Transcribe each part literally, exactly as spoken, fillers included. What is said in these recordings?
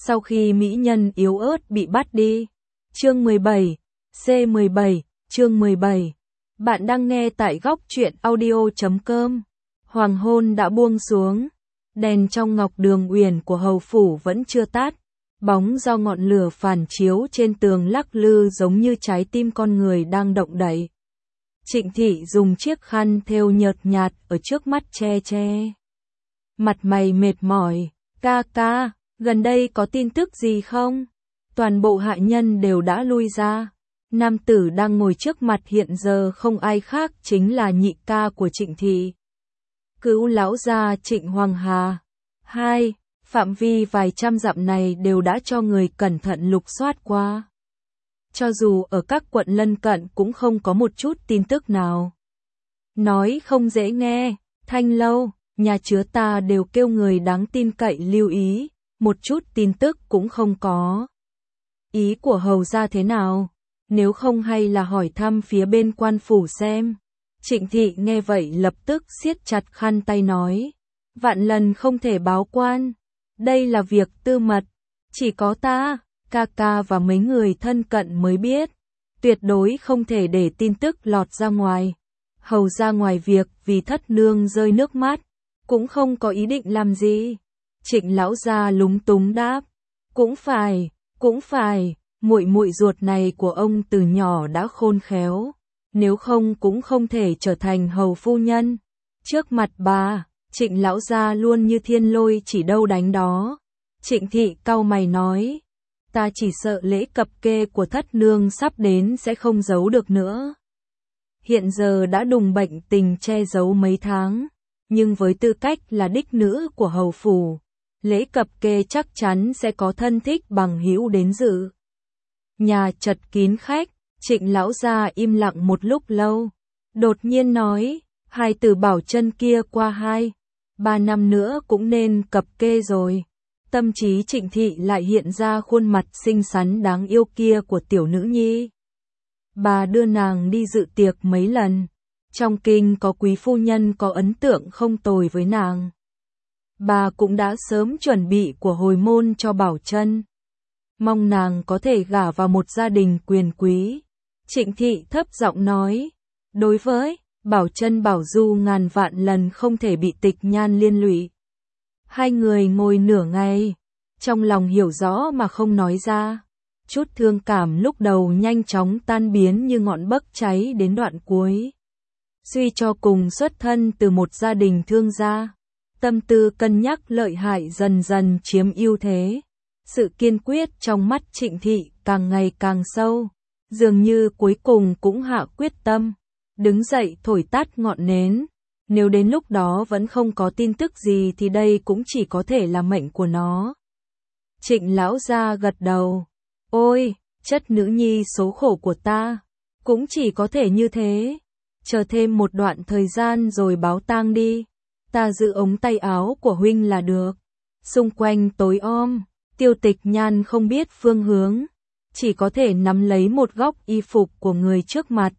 sau khi mỹ nhân yếu ớt bị bắt đi. Chương mười bảy, C mười bảy, chương mười bảy. Bạn đang nghe tại góc truyện audio chấm com. Hoàng hôn đã buông xuống, đèn trong ngọc đường uyển của hầu phủ vẫn chưa tắt, bóng do ngọn lửa phản chiếu trên tường lắc lư giống như trái tim con người đang động đậy. Trịnh Thị dùng chiếc khăn thêu nhợt nhạt ở trước mắt che che. Mặt mày mệt mỏi, ca ca, gần đây có tin tức gì không? Toàn bộ hạ nhân đều đã lui ra. Nam tử đang ngồi trước mặt hiện giờ không ai khác chính là nhị ca của Trịnh Thị. Cứu lão gia Trịnh Hoàng Hà. Hai, phạm vi vài trăm dặm này đều đã cho người cẩn thận lục soát qua. Cho dù ở các quận lân cận cũng không có một chút tin tức nào. Nói không dễ nghe, Thanh Lâu, nhà chứa ta đều kêu người đáng tin cậy lưu ý, một chút tin tức cũng không có. Ý của hầu gia thế nào? Nếu không hay là hỏi thăm phía bên quan phủ xem. Trịnh Thị nghe vậy lập tức siết chặt khăn tay nói. Vạn lần không thể báo quan. Đây là việc tư mật. Chỉ có ta, ca ca và mấy người thân cận mới biết. Tuyệt đối không thể để tin tức lọt ra ngoài. Hầu ra ngoài việc vì thất nương rơi nước mắt, cũng không có ý định làm gì. Trịnh lão gia lúng túng đáp. Cũng phải, cũng phải, muội muội ruột này của ông từ nhỏ đã khôn khéo. Nếu không cũng không thể trở thành hầu phu nhân. Trước mặt bà, Trịnh lão gia luôn như thiên lôi chỉ đâu đánh đó. Trịnh Thị cau mày nói. Ta chỉ sợ lễ cập kê của thất nương sắp đến sẽ không giấu được nữa. Hiện giờ đã đùng bệnh tình che giấu mấy tháng, nhưng với tư cách là đích nữ của hầu phủ, lễ cập kê chắc chắn sẽ có thân thích bằng hữu đến dự. Nhà chật kín khách, Trịnh lão gia im lặng một lúc lâu, đột nhiên nói, hai từ Bảo Chân kia qua hai, ba năm nữa cũng nên cập kê rồi. Tâm trí Trịnh Thị lại hiện ra khuôn mặt xinh xắn đáng yêu kia của tiểu nữ nhi. Bà đưa nàng đi dự tiệc mấy lần. Trong kinh có quý phu nhân có ấn tượng không tồi với nàng. Bà cũng đã sớm chuẩn bị của hồi môn cho Bảo Chân. Mong nàng có thể gả vào một gia đình quyền quý. Trịnh Thị thấp giọng nói. Đối với Bảo Chân Bảo Du ngàn vạn lần không thể bị tịch nhan liên lụy. Hai người ngồi nửa ngày, trong lòng hiểu rõ mà không nói ra. Chút thương cảm lúc đầu nhanh chóng tan biến như ngọn bấc cháy đến đoạn cuối. Suy cho cùng xuất thân từ một gia đình thương gia, tâm tư cân nhắc lợi hại dần dần chiếm ưu thế. Sự kiên quyết trong mắt Trịnh Thị càng ngày càng sâu, dường như cuối cùng cũng hạ quyết tâm, đứng dậy thổi tắt ngọn nến. Nếu đến lúc đó vẫn không có tin tức gì thì đây cũng chỉ có thể là mệnh của nó. Trịnh lão gia gật đầu. Ôi, chất nữ nhi số khổ của ta, cũng chỉ có thể như thế. Chờ thêm một đoạn thời gian rồi báo tang đi. Ta giữ ống tay áo của huynh là được. Xung quanh tối om, Tiêu Tịch Nhan không biết phương hướng, chỉ có thể nắm lấy một góc y phục của người trước mặt.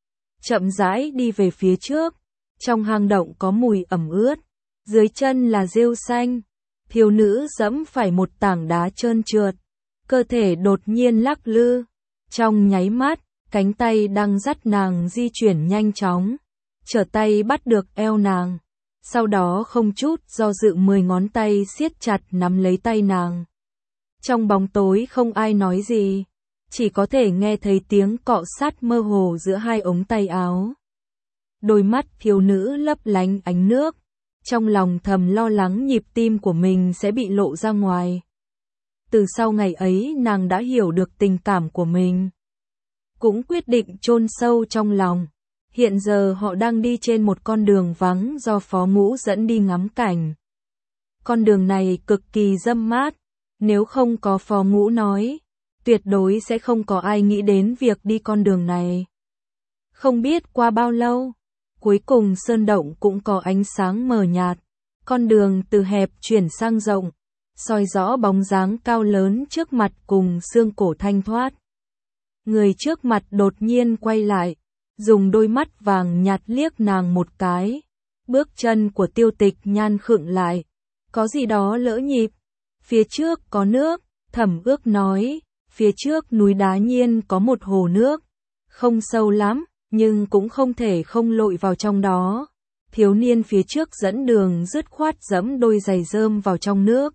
Chậm rãi đi về phía trước. Trong hang động có mùi ẩm ướt, dưới chân là rêu xanh. Thiếu nữ dẫm phải một tảng đá trơn trượt, cơ thể đột nhiên lắc lư. Trong nháy mắt, cánh tay đang dắt nàng di chuyển nhanh chóng, trở tay bắt được eo nàng. Sau đó không chút do dự mười ngón tay siết chặt nắm lấy tay nàng. Trong bóng tối không ai nói gì, chỉ có thể nghe thấy tiếng cọ sát mơ hồ giữa hai ống tay áo. Đôi mắt thiếu nữ lấp lánh ánh nước, trong lòng thầm lo lắng nhịp tim của mình sẽ bị lộ ra ngoài. Từ sau ngày ấy nàng đã hiểu được tình cảm của mình, cũng quyết định chôn sâu trong lòng. Hiện giờ họ đang đi trên một con đường vắng do Phó Ngũ dẫn đi ngắm cảnh. Con đường này cực kỳ râm mát, nếu không có Phó Ngũ nói, tuyệt đối sẽ không có ai nghĩ đến việc đi con đường này. Không biết qua bao lâu, cuối cùng sơn động cũng có ánh sáng mờ nhạt, con đường từ hẹp chuyển sang rộng, soi rõ bóng dáng cao lớn trước mặt cùng xương cổ thanh thoát. Người trước mặt đột nhiên quay lại, dùng đôi mắt vàng nhạt liếc nàng một cái. Bước chân của Tiêu Tịch Nhan khựng lại, có gì đó lỡ nhịp. Phía trước có nước, Thẩm Ước nói, phía trước núi Đá Nhiên có một hồ nước, không sâu lắm, nhưng cũng không thể không lội vào trong đó. Thiếu niên phía trước dẫn đường dứt khoát dẫm đôi giày rơm vào trong nước.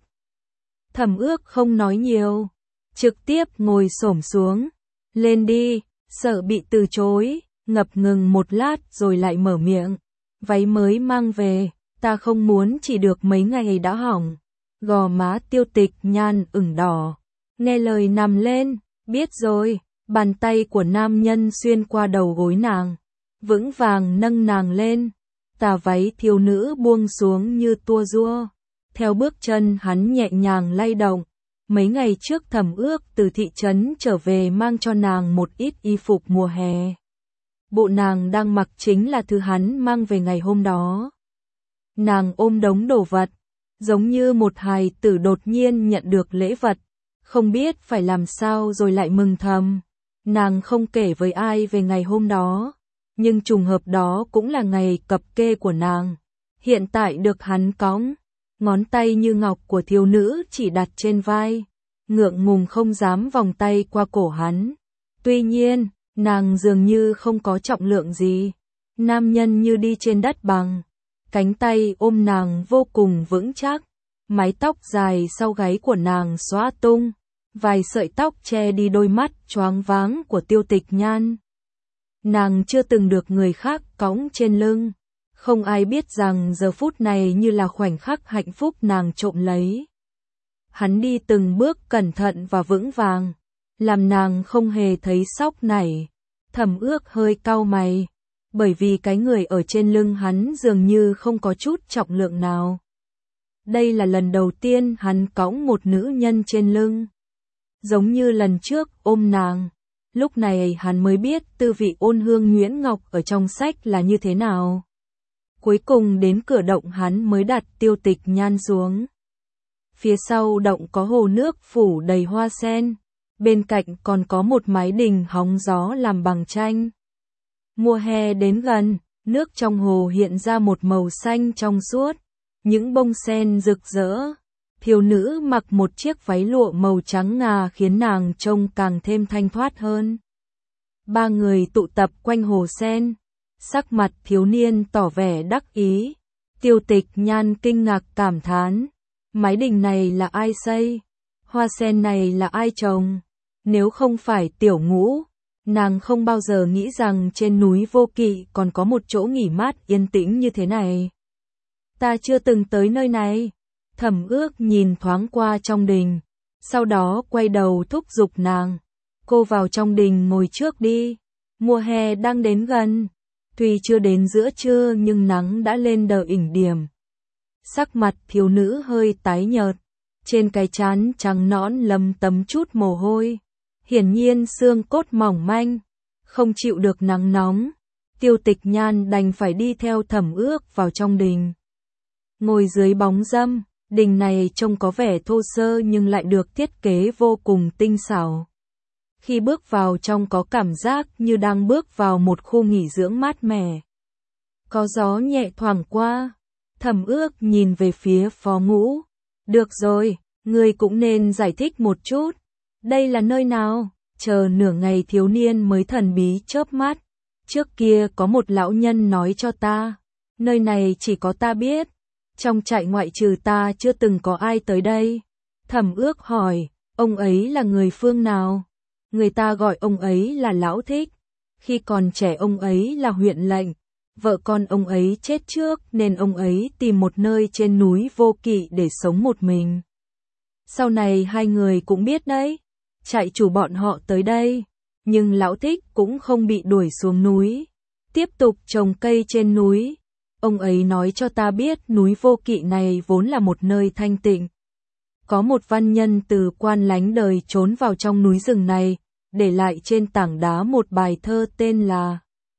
Thẩm Ước không nói nhiều, trực tiếp ngồi xổm xuống, lên đi, sợ bị từ chối, ngập ngừng một lát rồi lại mở miệng, váy mới mang về, ta không muốn chỉ được mấy ngày đã hỏng. Gò má Tiêu Tịch Nhan ửng đỏ, nghe lời nằm lên, biết rồi, bàn tay của nam nhân xuyên qua đầu gối nàng, vững vàng nâng nàng lên, tà váy thiếu nữ buông xuống như tua rua, theo bước chân hắn nhẹ nhàng lay động. Mấy ngày trước Thẩm Ước từ thị trấn trở về mang cho nàng một ít y phục mùa hè. Bộ nàng đang mặc chính là thứ hắn mang về ngày hôm đó. Nàng ôm đống đồ vật, giống như một hài tử đột nhiên nhận được lễ vật, không biết phải làm sao rồi lại mừng thầm. Nàng không kể với ai về ngày hôm đó, nhưng trùng hợp đó cũng là ngày cập kê của nàng. Hiện tại được hắn cõng, ngón tay như ngọc của thiếu nữ chỉ đặt trên vai, ngượng ngùng không dám vòng tay qua cổ hắn. Tuy nhiên, nàng dường như không có trọng lượng gì, nam nhân như đi trên đất bằng, cánh tay ôm nàng vô cùng vững chắc, mái tóc dài sau gáy của nàng xõa tung, vài sợi tóc che đi đôi mắt choáng váng của Tiêu Tịch Nhan. Nàng chưa từng được người khác cõng trên lưng, không ai biết rằng giờ phút này như là khoảnh khắc hạnh phúc nàng trộm lấy. Hắn đi từng bước cẩn thận và vững vàng, làm nàng không hề thấy sóc nảy. Thẩm Ước hơi cau mày, bởi vì cái người ở trên lưng hắn dường như không có chút trọng lượng nào. Đây là lần đầu tiên hắn cõng một nữ nhân trên lưng. Giống như lần trước ôm nàng, lúc này hắn mới biết tư vị ôn hương nhuyễn ngọc ở trong sách là như thế nào. Cuối cùng đến cửa động hắn mới đặt Tiêu Tịch Nhan xuống. Phía sau động có hồ nước phủ đầy hoa sen, bên cạnh còn có một mái đình hóng gió làm bằng tranh. Mùa hè đến gần, nước trong hồ hiện ra một màu xanh trong suốt, những bông sen rực rỡ. Thiếu nữ mặc một chiếc váy lụa màu trắng ngà khiến nàng trông càng thêm thanh thoát hơn. Ba người tụ tập quanh hồ sen, sắc mặt thiếu niên tỏ vẻ đắc ý. Tiêu Tịch Nhan kinh ngạc cảm thán, mái đình này là ai xây? Hoa sen này là ai trồng? Nếu không phải Tiểu Ngũ, nàng không bao giờ nghĩ rằng trên núi Vô Kỵ còn có một chỗ nghỉ mát yên tĩnh như thế này. Ta chưa từng tới nơi này. Thẩm Ước nhìn thoáng qua trong đình, sau đó quay đầu thúc giục nàng, cô vào trong đình ngồi trước đi, mùa hè đang đến gần, tuy chưa đến giữa trưa nhưng nắng đã lên đỉnh điểm. Sắc mặt thiếu nữ hơi tái nhợt, trên cái trán trắng nõn lấm tấm chút mồ hôi, hiển nhiên xương cốt mỏng manh, không chịu được nắng nóng. Tiêu Tịch Nhan đành phải đi theo Thẩm Ước vào trong đình. Ngồi dưới bóng râm, đình này trông có vẻ thô sơ nhưng lại được thiết kế vô cùng tinh xảo. Khi bước vào trong có cảm giác như đang bước vào một khu nghỉ dưỡng mát mẻ. Có gió nhẹ thoảng qua, Thẩm Ước nhìn về phía Phó Ngũ. Được rồi, ngươi cũng nên giải thích một chút. Đây là nơi nào? Chờ nửa ngày thiếu niên mới thần bí chớp mắt. Trước kia có một lão nhân nói cho ta, nơi này chỉ có ta biết. Trong trại ngoại trừ ta chưa từng có ai tới đây. Thẩm Ước hỏi, ông ấy là người phương nào? Người ta gọi ông ấy là Lão Thích. Khi còn trẻ ông ấy là huyện lệnh. Vợ con ông ấy chết trước nên ông ấy tìm một nơi trên núi Vô Kỵ để sống một mình. Sau này hai người cũng biết đấy. Trại chủ bọn họ tới đây. Nhưng Lão Thích cũng không bị đuổi xuống núi. Tiếp tục trồng cây trên núi. Ông ấy nói cho ta biết núi Vô Kỵ này vốn là một nơi thanh tịnh. Có một văn nhân từ quan lánh đời trốn vào trong núi rừng này, để lại trên tảng đá một bài thơ tên là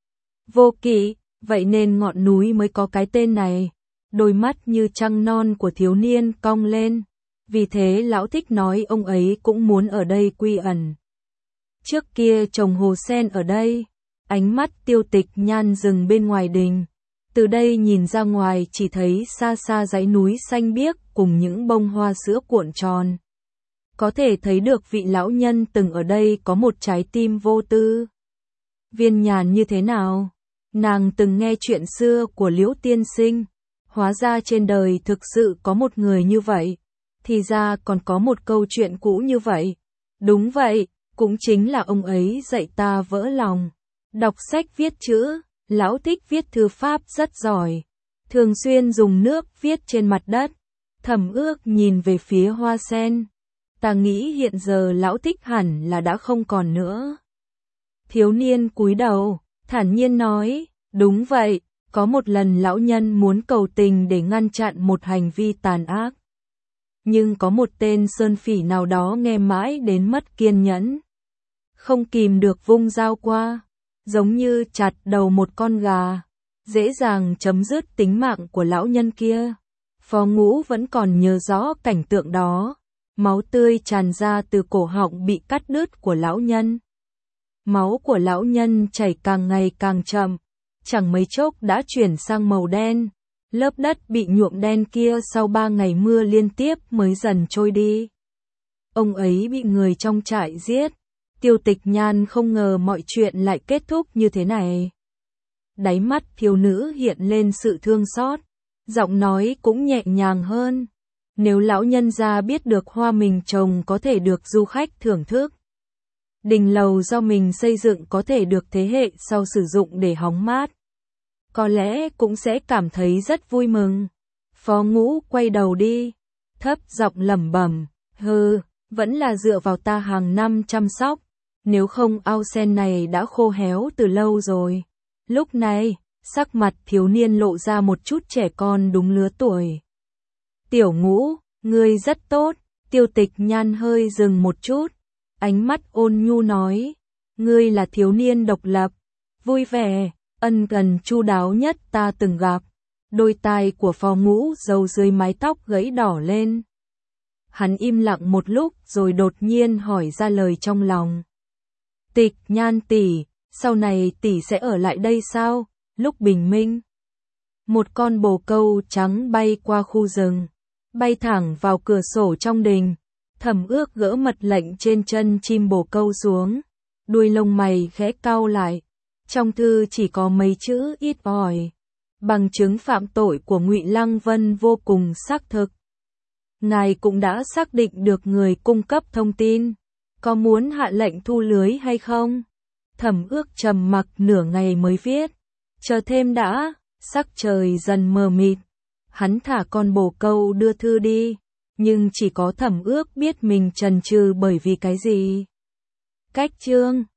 Vô Kỵ, vậy nên ngọn núi mới có cái tên này. Đôi mắt như trăng non của thiếu niên cong lên, vì thế Lão Thích nói ông ấy cũng muốn ở đây quy ẩn. Trước kia trồng hồ sen ở đây, ánh mắt Tiêu Tịch Nhan dừng bên ngoài đình. Từ đây nhìn ra ngoài chỉ thấy xa xa dãy núi xanh biếc cùng những bông hoa sữa cuộn tròn. có thể thấy được vị lão nhân từng ở đây có một trái tim vô tư. Viên Nhàn như thế nào? Nàng từng nghe chuyện xưa của Liễu tiên sinh, hóa ra trên đời thực sự có một người như vậy, thì ra còn có một câu chuyện cũ như vậy. Đúng vậy, cũng chính là ông ấy dạy ta vỡ lòng. Đọc sách viết chữ, lão thích viết thư pháp rất giỏi, thường xuyên dùng nước viết trên mặt đất. Thẩm Ước nhìn về phía hoa sen. Ta nghĩ hiện giờ lão thích hẳn là đã không còn nữa. Thiếu niên cúi đầu, thản nhiên nói, đúng vậy, có một lần lão nhân muốn cầu tình để ngăn chặn một hành vi tàn ác. Nhưng có một tên sơn phỉ nào đó nghe mãi đến mất kiên nhẫn. Không kìm được vung dao qua, giống như chặt đầu một con gà, dễ dàng chấm dứt tính mạng của lão nhân kia. Phó Ngũ vẫn còn nhớ rõ cảnh tượng đó, máu tươi tràn ra từ cổ họng bị cắt đứt của lão nhân. Máu của lão nhân chảy càng ngày càng chậm, chẳng mấy chốc đã chuyển sang màu đen. Lớp đất bị nhuộm đen kia sau ba ngày mưa liên tiếp mới dần trôi đi. Ông ấy bị người trong trại giết. Tiêu Tịch Nhan không ngờ mọi chuyện lại kết thúc như thế này. Đáy mắt thiếu nữ hiện lên sự thương xót, giọng nói cũng nhẹ nhàng hơn. Nếu lão nhân gia biết được hoa mình trồng có thể được du khách thưởng thức, đình lầu do mình xây dựng có thể được thế hệ sau sử dụng để hóng mát, có lẽ cũng sẽ cảm thấy rất vui mừng. Phó Ngũ quay đầu đi, thấp giọng lẩm bẩm, hừ, vẫn là dựa vào ta hàng năm chăm sóc, nếu không ao sen này đã khô héo từ lâu rồi. Lúc này, sắc mặt thiếu niên lộ ra một chút trẻ con đúng lứa tuổi. Tiểu Ngũ, ngươi rất tốt. Tiêu Tịch Nhan hơi dừng một chút, ánh mắt ôn nhu nói, ngươi là thiếu niên độc lập, vui vẻ, ân cần chu đáo nhất ta từng gặp. Đôi tai của Phó Ngũ râu dưới mái tóc gãy đỏ lên. Hắn im lặng một lúc rồi đột nhiên hỏi ra lời trong lòng. Tịch Nhan tỷ, sau này tỷ sẽ ở lại đây sao? Lúc bình minh, một con bồ câu trắng bay qua khu rừng, bay thẳng vào cửa sổ trong đình. Thẩm Ước gỡ mật lệnh trên chân chim bồ câu xuống, đuôi lông mày khẽ cau lại. Trong thư chỉ có mấy chữ ít ỏi, bằng chứng phạm tội của Ngụy Lăng Vân vô cùng xác thực. Ngài cũng đã xác định được người cung cấp thông tin, có muốn hạ lệnh thu lưới hay không? Thẩm Ước trầm mặc nửa ngày mới viết, chờ thêm đã. Sắc trời dần mờ mịt, hắn thả con bồ câu đưa thư đi, nhưng chỉ có Thẩm Ước biết mình chần chừ bởi vì cái gì. Cách chương